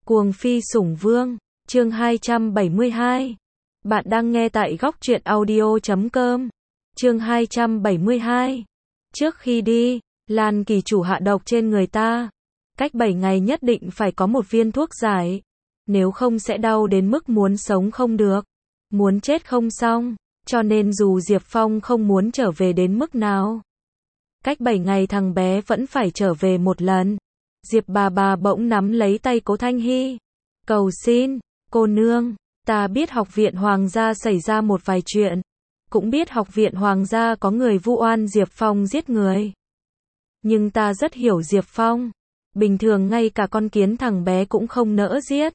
Cuồng phi sủng vương, chương 272. Bạn đang nghe tại góc truyện audio.com. Chương 272. Trước khi đi, Lan Kỳ chủ hạ độc trên người ta. Cách 7 ngày nhất định phải có một viên thuốc giải. Nếu không sẽ đau đến mức muốn sống không được. Muốn chết không xong. Cho nên dù Diệp Phong không muốn trở về đến mức nào. Cách 7 ngày thằng bé vẫn phải trở về một lần. Diệp bà bỗng nắm lấy tay Cố Thanh Hy. Cầu xin, cô nương, ta biết học viện Hoàng gia xảy ra một vài chuyện. Cũng biết học viện Hoàng gia có người vu oan Diệp Phong giết người. Nhưng ta rất hiểu Diệp Phong. Bình thường ngay cả con kiến thằng bé cũng không nỡ giết.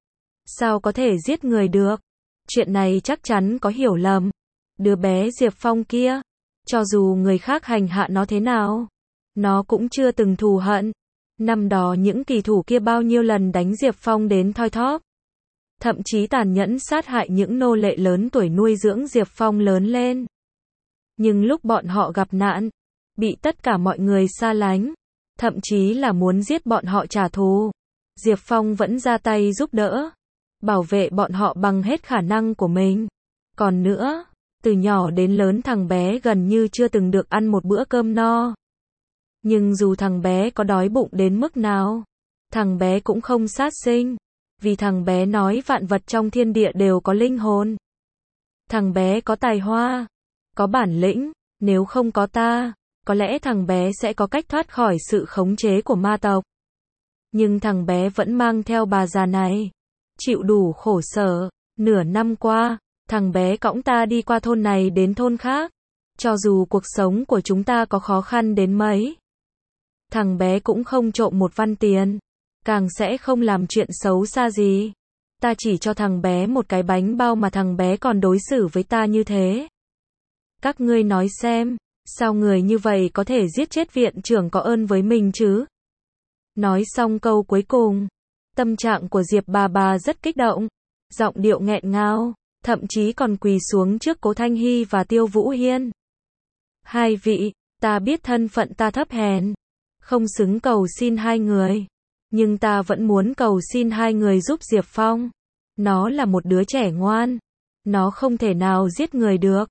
Sao có thể giết người được? Chuyện này chắc chắn có hiểu lầm. Đứa bé Diệp Phong kia, cho dù người khác hành hạ nó thế nào, nó cũng chưa từng thù hận. Năm đó những kỳ thủ kia bao nhiêu lần đánh Diệp Phong đến thoi thóp. Thậm chí tàn nhẫn sát hại những nô lệ lớn tuổi nuôi dưỡng Diệp Phong lớn lên. Nhưng lúc bọn họ gặp nạn, bị tất cả mọi người xa lánh, thậm chí là muốn giết bọn họ trả thù, Diệp Phong vẫn ra tay giúp đỡ, bảo vệ bọn họ bằng hết khả năng của mình. Còn nữa, từ nhỏ đến lớn thằng bé gần như chưa từng được ăn một bữa cơm no. Nhưng dù thằng bé có đói bụng đến mức nào, thằng bé cũng không sát sinh. Vì thằng bé nói vạn vật trong thiên địa đều có linh hồn. Thằng bé có tài hoa, có bản lĩnh, nếu không có ta, có lẽ thằng bé sẽ có cách thoát khỏi sự khống chế của ma tộc. Nhưng thằng bé vẫn mang theo bà già này, chịu đủ khổ sở. Nửa năm qua, thằng bé cõng ta đi qua thôn này đến thôn khác. Cho dù cuộc sống của chúng ta có khó khăn đến mấy, thằng bé cũng không trộm một văn tiền, càng sẽ không làm chuyện xấu xa gì. Ta chỉ cho thằng bé một cái bánh bao mà thằng bé còn đối xử với ta như thế. Các ngươi nói xem, sao người như vậy có thể giết chết viện trưởng có ơn với mình chứ? Nói xong câu cuối cùng, tâm trạng của Diệp bà rất kích động, giọng điệu nghẹn ngào, thậm chí còn quỳ xuống trước Cố Thanh Hy và Tiêu Vũ Hiên. Hai vị, ta biết thân phận ta thấp hèn, không xứng cầu xin hai người. Nhưng ta vẫn muốn cầu xin hai người giúp Diệp Phong. Nó là một đứa trẻ ngoan. Nó không thể nào giết người được.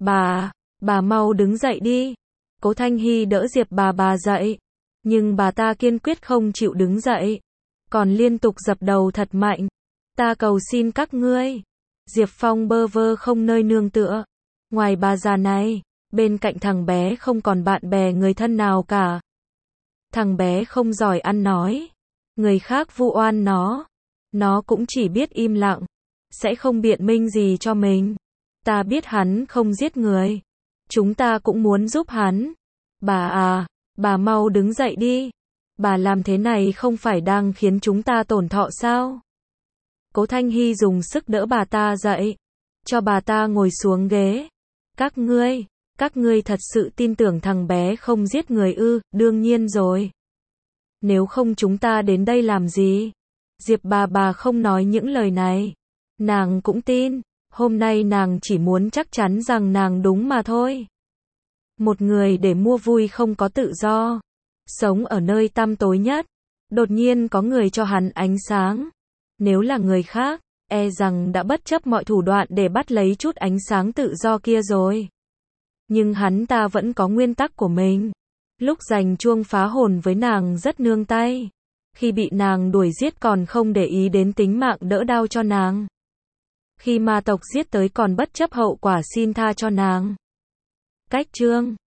Bà mau đứng dậy đi. Cố Thanh Hy đỡ Diệp bà dậy. Nhưng bà ta kiên quyết không chịu đứng dậy. Còn liên tục dập đầu thật mạnh. Ta cầu xin các ngươi. Diệp Phong bơ vơ không nơi nương tựa. Ngoài bà già này, bên cạnh thằng bé không còn bạn bè người thân nào cả. Thằng bé không giỏi ăn nói. Người khác vu oan nó cũng chỉ biết im lặng, sẽ không biện minh gì cho mình. Ta biết hắn không giết người, chúng ta cũng muốn giúp hắn. Bà mau đứng dậy đi. Bà làm thế này không phải đang khiến chúng ta tổn thọ sao? Cố Thanh Hy dùng sức đỡ bà ta dậy, cho bà ta ngồi xuống ghế. Các ngươi thật sự tin tưởng thằng bé không giết người ư? Đương nhiên rồi. Nếu không chúng ta đến đây làm gì? Diệp bà không nói những lời này. Nàng cũng tin. Hôm nay nàng chỉ muốn chắc chắn rằng nàng đúng mà thôi. Một người để mua vui không có tự do. Sống ở nơi tăm tối nhất. Đột nhiên có người cho hắn ánh sáng. Nếu là người khác, e rằng đã bất chấp mọi thủ đoạn để bắt lấy chút ánh sáng tự do kia rồi. Nhưng hắn ta vẫn có nguyên tắc của mình. Lúc giành chuông phá hồn với nàng rất nương tay. Khi bị nàng đuổi giết còn không để ý đến tính mạng đỡ đau cho nàng. Khi ma tộc giết tới còn bất chấp hậu quả xin tha cho nàng. Cách chương